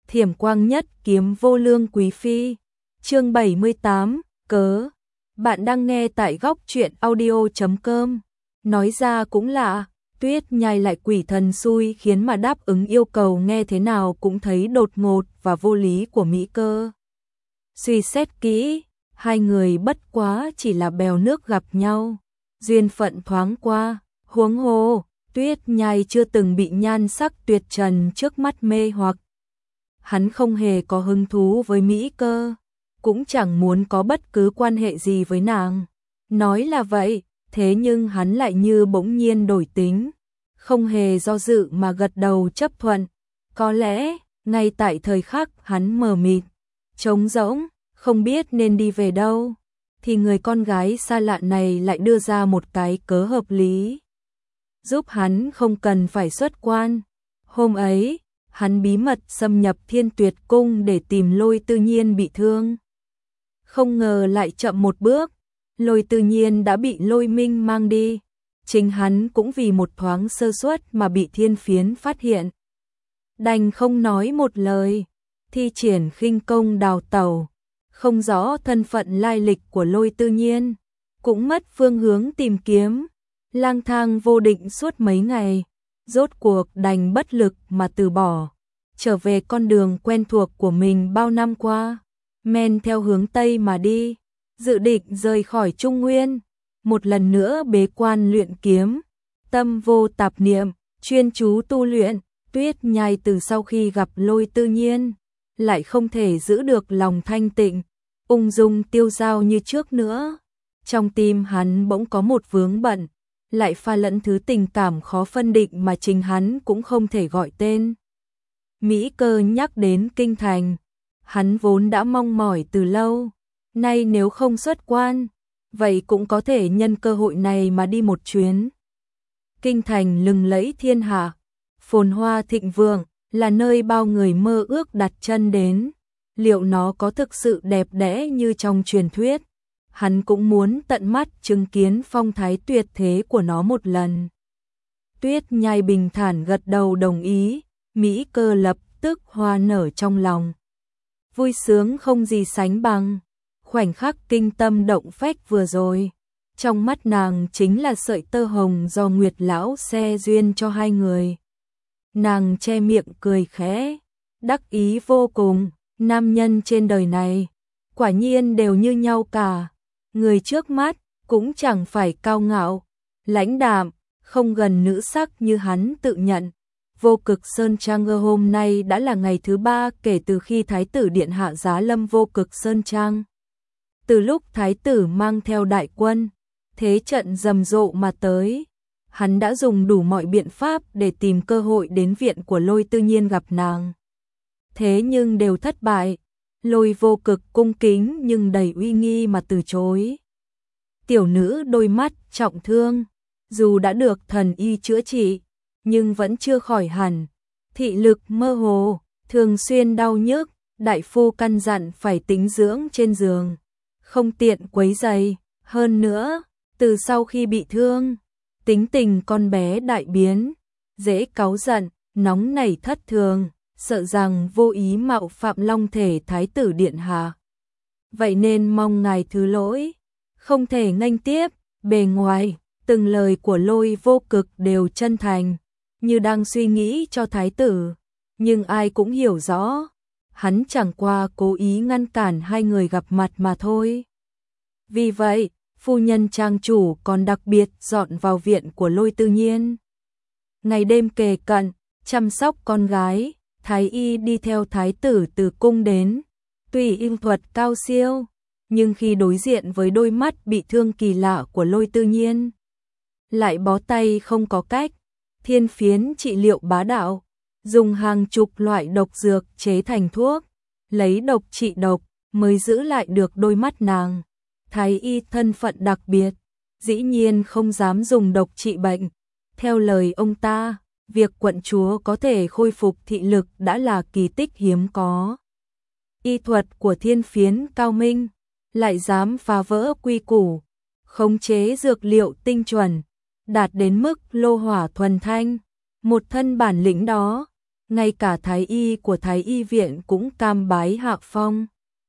Thiểm quang nhất kiếm vô lương quý phi. Chương 78, cớ. Bạn đang nghe tại góc truyện audio.com. Nói ra cũng lạ, Tuyết Nhai lại quỷ thần xui khiến mà đáp ứng yêu cầu nghe thế nào cũng thấy đột ngột và vô lý của Mỹ Cơ. Suy xét kỹ, hai người bất quá chỉ là bèo nước gặp nhau, duyên phận thoáng qua, huống hồ, Tuyết Nhai chưa từng bị nhan sắc tuyệt trần trước mắt mê hoặc. Hắn không hề có hứng thú với Mỹ Cơ, cũng chẳng muốn có bất cứ quan hệ gì với nàng. Nói là vậy, thế nhưng hắn lại như bỗng nhiên đổi tính, không hề do dự mà gật đầu chấp thuận. Có lẽ, ngay tại thời khắc hắn mờ mịt, trống rỗng, không biết nên đi về đâu, thì người con gái xa lạ này lại đưa ra một cái cớ hợp lý, giúp hắn không cần phải xuất quan. Hôm ấy, hắn bí mật xâm nhập Thiên Tuyệt Cung để tìm Lôi Tư Nhiên bị thương. Không ngờ lại chậm một bước, Lôi Tư Nhiên đã bị Lôi Minh mang đi. Chính hắn cũng vì một thoáng sơ suất mà bị Thiên Phiến phát hiện. Đành không nói một lời, thi triển khinh công đào tẩu, không rõ thân phận lai lịch của Lôi Tư Nhiên, cũng mất phương hướng tìm kiếm, lang thang vô định suốt mấy ngày, rốt cuộc đành bất lực mà từ bỏ, trở về con đường quen thuộc của mình bao năm qua, men theo hướng Tây mà đi, dự định rời khỏi Trung Nguyên, một lần nữa bế quan luyện kiếm, tâm vô tạp niệm, chuyên chú tu luyện. Tuyết Nhai từ sau khi gặp Lôi Tư Nhiên, lại không thể giữ được lòng thanh tịnh, ung dung tiêu dao như trước nữa. Trong tim hắn bỗng có một vướng bận, lại pha lẫn thứ tình cảm khó phân định mà chính hắn cũng không thể gọi tên. Mỹ Cơ nhắc đến kinh thành, hắn vốn đã mong mỏi từ lâu, nay nếu không xuất quan, vậy cũng có thể nhân cơ hội này mà đi một chuyến. Kinh thành lừng lẫy thiên hạ, phồn hoa thịnh vượng, là nơi bao người mơ ước đặt chân đến. Liệu nó có thực sự đẹp đẽ như trong truyền thuyết? Hắn cũng muốn tận mắt chứng kiến phong thái tuyệt thế của nó một lần. Tuyết Nhai bình thản gật đầu đồng ý, Mỹ Cơ lập tức hoa nở trong lòng. Vui sướng không gì sánh bằng, khoảnh khắc kinh tâm động phách vừa rồi. Trong mắt nàng chính là sợi tơ hồng do Nguyệt Lão xe duyên cho hai người. Nàng che miệng cười khẽ, đắc ý vô cùng, nam nhân trên đời này, quả nhiên đều như nhau cả. Người trước mắt cũng chẳng phải cao ngạo, lãnh đạm, không gần nữ sắc như hắn tự nhận. Vô Cực Sơn Trang hôm nay đã là ngày thứ 3 kể từ khi Thái tử Điện Hạ giá lâm Vô Cực Sơn Trang. Từ lúc Thái tử mang theo đại quân, thế trận rầm rộ mà tới, hắn đã dùng đủ mọi biện pháp để tìm cơ hội đến viện của Lôi Tư Nhiên gặp nàng. Thế nhưng đều thất bại, Lôi Vô Cực cung kính nhưng đầy uy nghi mà từ chối. Tiểu nữ đôi mắt trọng thương, dù đã được thần y chữa trị, nhưng vẫn chưa khỏi hẳn, thị lực mơ hồ, thường xuyên đau nhức, đại phu căn dặn phải tĩnh dưỡng trên giường, không tiện quấy rầy. Hơn nữa, từ sau khi bị thương, tính tình con bé đại biến, dễ cáu giận, nóng nảy thất thường, sợ rằng vô ý mạo phạm long thể Thái tử Điện Hạ. Vậy nên mong ngài thứ lỗi, không thể nghênh tiếp. Bề ngoài, từng lời của Lôi Vô Cực đều chân thành, như đang suy nghĩ cho Thái tử, nhưng ai cũng hiểu rõ, hắn chẳng qua cố ý ngăn cản hai người gặp mặt mà thôi. Vì vậy, phu nhân trang chủ còn đặc biệt dọn vào viện của Lôi Tư Nhiên. Ngày đêm kề cận, chăm sóc con gái, Thái y đi theo Thái tử từ cung đến, tuy y thuật cao siêu, nhưng khi đối diện với đôi mắt bị thương kỳ lạ của Lôi Tư Nhiên, lại bó tay không có cách. Thiên Phiến trị liệu bá đạo, dùng hàng chục loại độc dược chế thành thuốc, lấy độc trị độc, mới giữ lại được đôi mắt nàng. Thái y thân phận đặc biệt, dĩ nhiên không dám dùng độc trị bệnh. Theo lời ông ta, việc quận chúa có thể khôi phục thị lực đã là kỳ tích hiếm có. Y thuật của Thiên Phiến cao minh, lại dám phá vỡ quy củ, khống chế dược liệu tinh chuẩn, đạt đến mức lô hỏa thuần thanh. Một thân bản lĩnh đó, ngay cả thái y của thái y viện cũng cam bái hạ phong.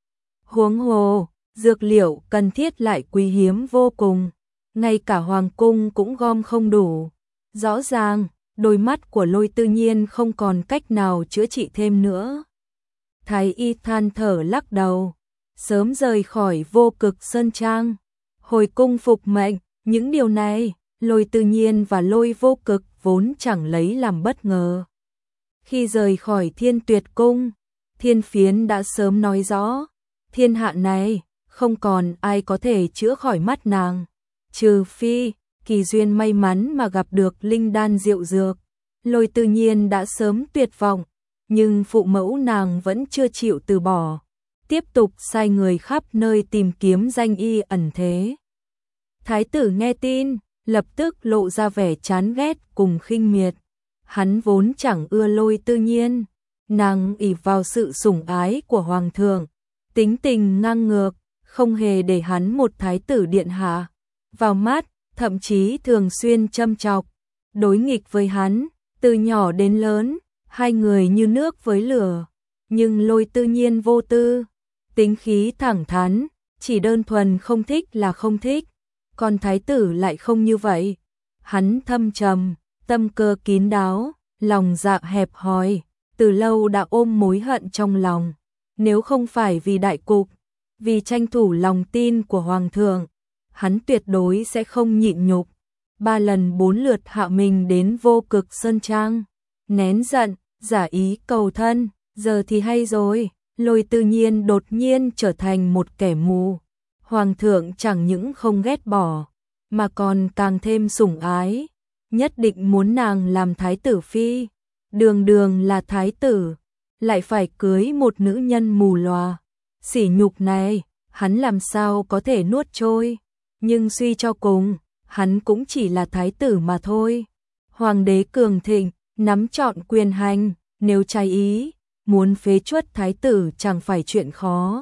Huống hồ, dược liệu cần thiết lại quý hiếm vô cùng, ngay cả hoàng cung cũng gom không đủ. Rõ ràng, đôi mắt của Lôi Tư Nhiên không còn cách nào chữa trị thêm nữa. Thái y than thở lắc đầu, sớm rời khỏi Vô Cực Sơn Trang, hồi cung phục mệnh. Những điều này, Lôi Tư Nhiên và Lôi Vô Cực vốn chẳng lấy làm bất ngờ. Khi rời khỏi Thiên Tuyệt Cung, Thiên Phiến đã sớm nói rõ, thiên hạ này không còn ai có thể chữa khỏi mắt nàng, trừ phi kỳ duyên may mắn mà gặp được linh đan diệu dược. Lôi Tư Nhiên đã sớm tuyệt vọng, nhưng phụ mẫu nàng vẫn chưa chịu từ bỏ, tiếp tục sai người khắp nơi tìm kiếm danh y ẩn thế. Thái tử nghe tin, lập tức lộ ra vẻ chán ghét cùng khinh miệt. Hắn vốn chẳng ưa Lôi Tư Nhiên, nàng ỷ vào sự sủng ái của hoàng thượng, tính tình ngang ngược, không hề để hắn một thái tử điện hạ vào mắt, thậm chí thường xuyên châm chọc, đối nghịch với hắn, từ nhỏ đến lớn, hai người như nước với lửa. Nhưng Lôi Tư Nhiên vô tư, tính khí thẳng thắn, chỉ đơn thuần không thích là không thích, còn thái tử lại không như vậy. Hắn thâm trầm, tâm cơ kín đáo, lòng dạ hẹp hòi, từ lâu đã ôm mối hận trong lòng. Nếu không phải vì đại cục, vì tranh thủ lòng tin của hoàng thượng, hắn tuyệt đối sẽ không nhịn nhục. 3 lần 4 lượt hạ mình đến Vô Cực Sơn Trang, nén giận, giả ý cầu thân. Giờ thì hay rồi, Lôi Tư Nhiên đột nhiên trở thành một kẻ mù. Hoàng thượng chẳng những không ghét bỏ, mà còn càng thêm sủng ái, nhất định muốn nàng làm thái tử phi. Đường đường là thái tử, lại phải cưới một nữ nhân mù lòa. Sỉ nhục này, hắn làm sao có thể nuốt trôi. Nhưng suy cho cùng, hắn cũng chỉ là thái tử mà thôi. Hoàng đế cường thịnh, nắm trọn quyền hành, nếu trái ý, muốn phế truất thái tử chẳng phải chuyện khó.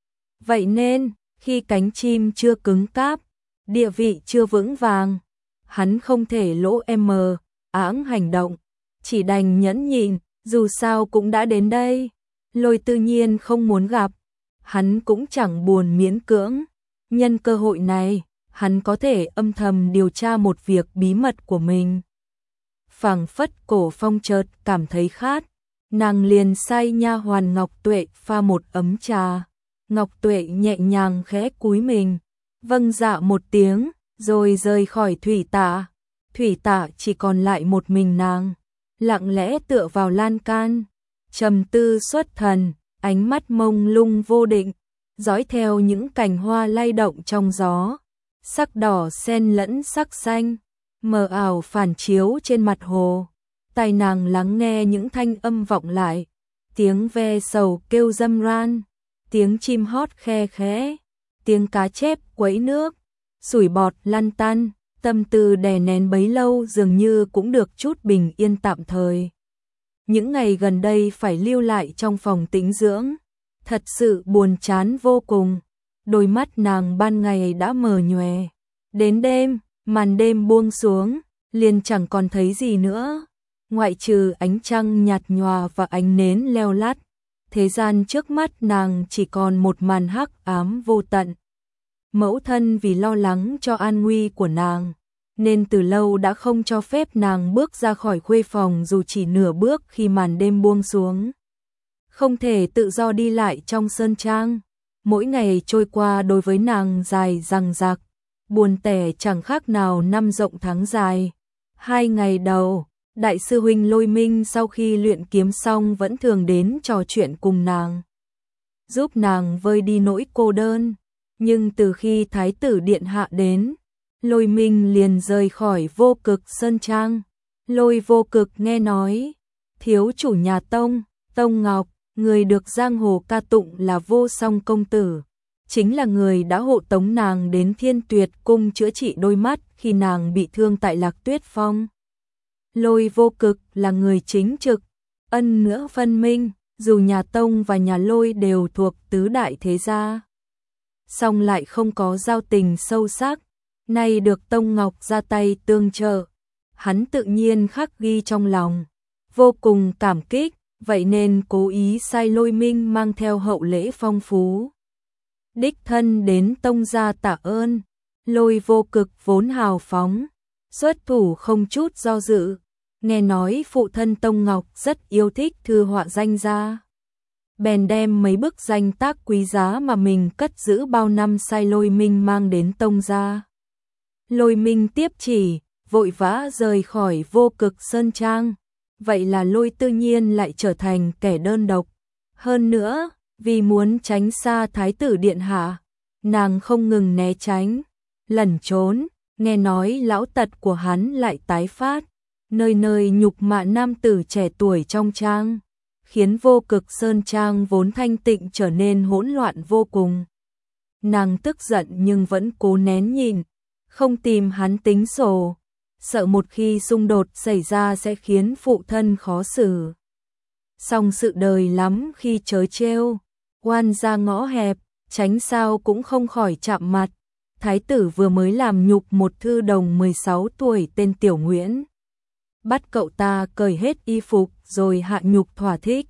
Vậy nên, khi cánh chim chưa cứng cáp, địa vị chưa vững vàng, hắn không thể lỗ áng hành động, chỉ đành nhẫn nhịn, dù sao cũng đã đến đây. Lôi Tư Nhiên không muốn gặp, hắn cũng chẳng buồn miễn cưỡng. Nhân cơ hội này, hắn có thể âm thầm điều tra một việc bí mật của mình. Phảng phất Cổ Phong chợt cảm thấy khát, nàng liền sai nha hoàn Ngọc Tuệ pha một ấm trà. Ngọc Tuệ nhẹ nhàng khẽ cúi mình, vâng dạ một tiếng, rồi rời khỏi thủy tạ. Thủy tạ chỉ còn lại một mình nàng, lặng lẽ tựa vào lan can, trầm tư xuất thần, ánh mắt mông lung vô định, dõi theo những cành hoa lay động trong gió, sắc đỏ xen lẫn sắc xanh, mờ ảo phản chiếu trên mặt hồ. Tai nàng lắng nghe những thanh âm vọng lại, tiếng ve sầu kêu râm ran, tiếng chim hót khe khẽ, tiếng cá chép quấy nước, sủi bọt lăn tăn. Tâm tư đè nén bấy lâu dường như cũng được chút bình yên tạm thời. Những ngày gần đây phải lưu lại trong phòng tĩnh dưỡng, thật sự buồn chán vô cùng. Đôi mắt nàng ban ngày đã mờ nhòe, đến đêm, màn đêm buông xuống, liền chẳng còn thấy gì nữa, ngoại trừ ánh trăng nhạt nhòa và ánh nến leo lắt. Thế gian trước mắt nàng chỉ còn một màn hắc ám vô tận. Mẫu thân vì lo lắng cho an nguy của nàng, nên từ lâu đã không cho phép nàng bước ra khỏi khuê phòng dù chỉ nửa bước khi màn đêm buông xuống. Không thể tự do đi lại trong sơn trang. Mỗi ngày trôi qua đối với nàng dài dằng dặc, buồn tẻ chẳng khác nào năm rộng tháng dài. 2 ngày đầu, đại sư huynh Lôi Minh sau khi luyện kiếm xong vẫn thường đến trò chuyện cùng nàng, giúp nàng vơi đi nỗi cô đơn. Nhưng từ khi Thái tử Điện Hạ đến, Lôi Minh liền rời khỏi Vô Cực Sơn Trang. Lôi Vô Cực nghe nói, thiếu chủ nhà Tông, Tông Ngọc, người được giang hồ ca tụng là vô song công tử, chính là người đã hộ tống nàng đến Thiên Tuyệt Cung chữa trị đôi mắt khi nàng bị thương tại Lạc Tuyết Phong. Lôi Vô Cực là người chính trực, ân nghĩa phân minh, dù nhà Tông và nhà Lôi đều thuộc tứ đại thế gia, song lại không có giao tình sâu sắc. Nay được Tông Ngọc ra tay tương trợ, hắn tự nhiên khắc ghi trong lòng. vô cùng cảm kích, vậy nên cố ý sai Lôi Minh mang theo hậu lễ phong phú. Đích thân đến tông gia tạ ơn, Lôi Vô Cực vốn hào phóng, xuất thủ không chút do dự, nghe nói phụ thân Tông Ngọc rất yêu thích thư họa danh gia. Bèn đem mấy bức danh tác quý giá mà mình cất giữ bao năm sai Lôi Minh mang đến tông gia. Lôi Minh tiếp chỉ, vội vã rời khỏi Vô Cực Sơn Trang, vậy là Lôi Tư Nhiên lại trở thành kẻ đơn độc. Hơn nữa, vì muốn tránh xa Thái tử điện hạ, nàng không ngừng né tránh, lẩn trốn, nghe nói lão tật của hắn lại tái phát, nơi nơi nhục mạ nam tử trẻ tuổi trong trang, khiến Vô Cực Sơn Trang vốn thanh tịnh trở nên hỗn loạn vô cùng. Nàng tức giận nhưng vẫn cố nén nhịn, không tìm hắn tính sổ, sợ một khi xung đột xảy ra sẽ khiến phụ thân khó xử. Song sự đời lắm khi trớ trêu, oan ra ngõ hẹp, tránh sao cũng không khỏi chạm mặt. Thái tử vừa mới làm nhục một thư đồng 16 tuổi tên Tiểu Nguyễn. Bắt cậu ta cởi hết y phục rồi hạ nhục thỏa thích.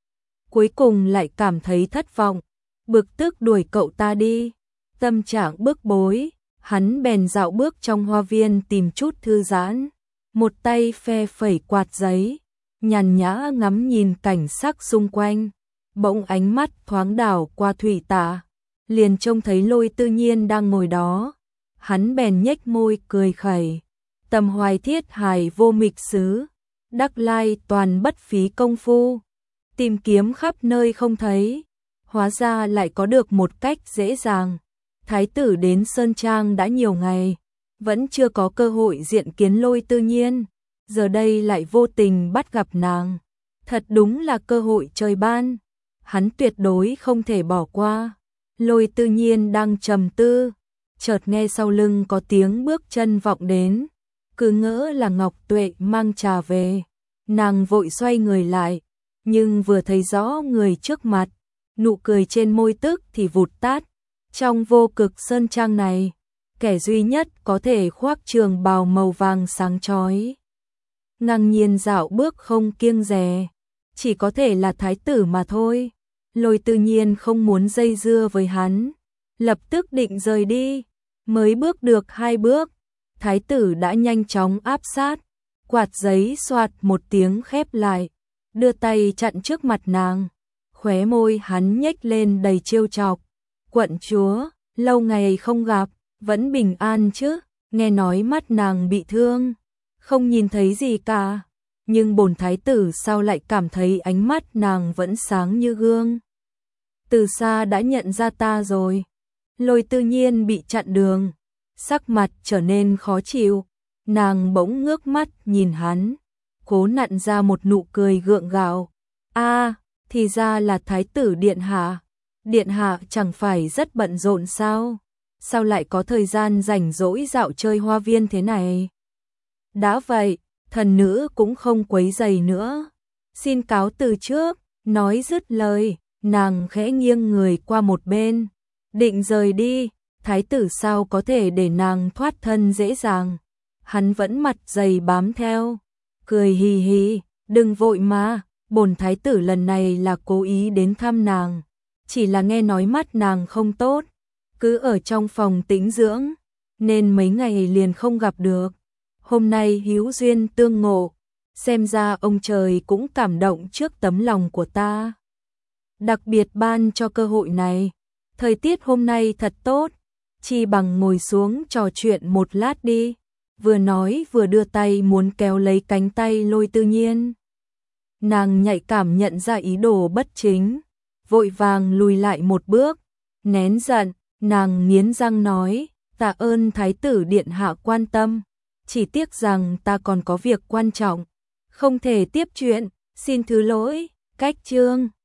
Cuối cùng lại cảm thấy thất vọng, bực tức đuổi cậu ta đi. Tâm trạng bức bối, hắn bèn dạo bước trong hoa viên tìm chút thư giãn. Một tay phe phẩy quạt giấy, nhàn nhã ngắm nhìn cảnh sắc xung quanh. Bỗng ánh mắt thoáng đảo qua thủy tạ, liền trông thấy Lôi Tư Nhiên đang ngồi đó. Hắn bèn nhếch môi cười khẩy. Tầm hoài thiết hài vô mịch xứ, đắc lai toàn bất phí công phu. Tìm kiếm khắp nơi không thấy, hóa ra lại có được một cách dễ dàng. Thái tử đến Sơn Trang đã nhiều ngày, vẫn chưa có cơ hội diện kiến Lôi Tư Nhiên, giờ đây lại vô tình bắt gặp nàng. Thật đúng là cơ hội trời ban, hắn tuyệt đối không thể bỏ qua. Lôi Tư Nhiên đang trầm tư, chợt nghe sau lưng có tiếng bước chân vọng đến, cứ ngỡ là Ngọc Tuệ mang trà về. Nàng vội xoay người lại, nhưng vừa thấy rõ người trước mặt, nụ cười trên môi tức thì vụt tắt. Trong Vô Cực Sơn Trang này, kẻ duy nhất có thể khoác trường bào màu vàng sáng chói, ngang nhiên dạo bước không kiêng dè, chỉ có thể là thái tử mà thôi. Lôi Tư Nhiên không muốn dây dưa với hắn, lập tức định rời đi, mới bước được 2 bước, thái tử đã nhanh chóng áp sát, quạt giấy xoạt một tiếng khép lại, đưa tay chặn trước mặt nàng, khóe môi hắn nhếch lên đầy trêu chọc. Quận chúa, lâu ngày không gặp, vẫn bình an chứ? Nghe nói mắt nàng bị thương, không nhìn thấy gì cả, nhưng bổn thái tử sao lại cảm thấy ánh mắt nàng vẫn sáng như gương. Từ xa đã nhận ra ta rồi. Lôi Tư Nhiên bị chặn đường, sắc mặt trở nên khó chịu, nàng bỗng ngước mắt nhìn hắn, cố nặn ra một nụ cười gượng gạo. A, thì ra là thái tử điện hạ. Điện hạ chẳng phải rất bận rộn sao? Sao lại có thời gian rảnh rỗi dạo chơi hoa viên thế này? Đã vậy, thần nữ cũng không quấy rầy nữa. Xin cáo từ trước, nói dứt lời, nàng khẽ nghiêng người qua một bên, định rời đi. Thái tử sao có thể để nàng thoát thân dễ dàng? Hắn vẫn mặt dày bám theo, cười hì hì, đừng vội mà, bổn thái tử lần này là cố ý đến thăm nàng. Chỉ là nghe nói mắt nàng không tốt, cứ ở trong phòng tĩnh dưỡng, nên mấy ngày liền không gặp được. Hôm nay hữu duyên tương ngộ, xem ra ông trời cũng cảm động trước tấm lòng của ta. Đặc biệt ban cho cơ hội này, thời tiết hôm nay thật tốt, chi bằng ngồi xuống trò chuyện một lát đi. Vừa nói vừa đưa tay muốn kéo lấy cánh tay Lôi Tư Nhiên. Nàng nhạy cảm nhận ra ý đồ bất chính, vội vàng lùi lại một bước, nén giận, nàng nghiến răng nói, tạ ơn thái tử điện hạ quan tâm, chỉ tiếc rằng ta còn có việc quan trọng, không thể tiếp chuyện, xin thứ lỗi. Cách chương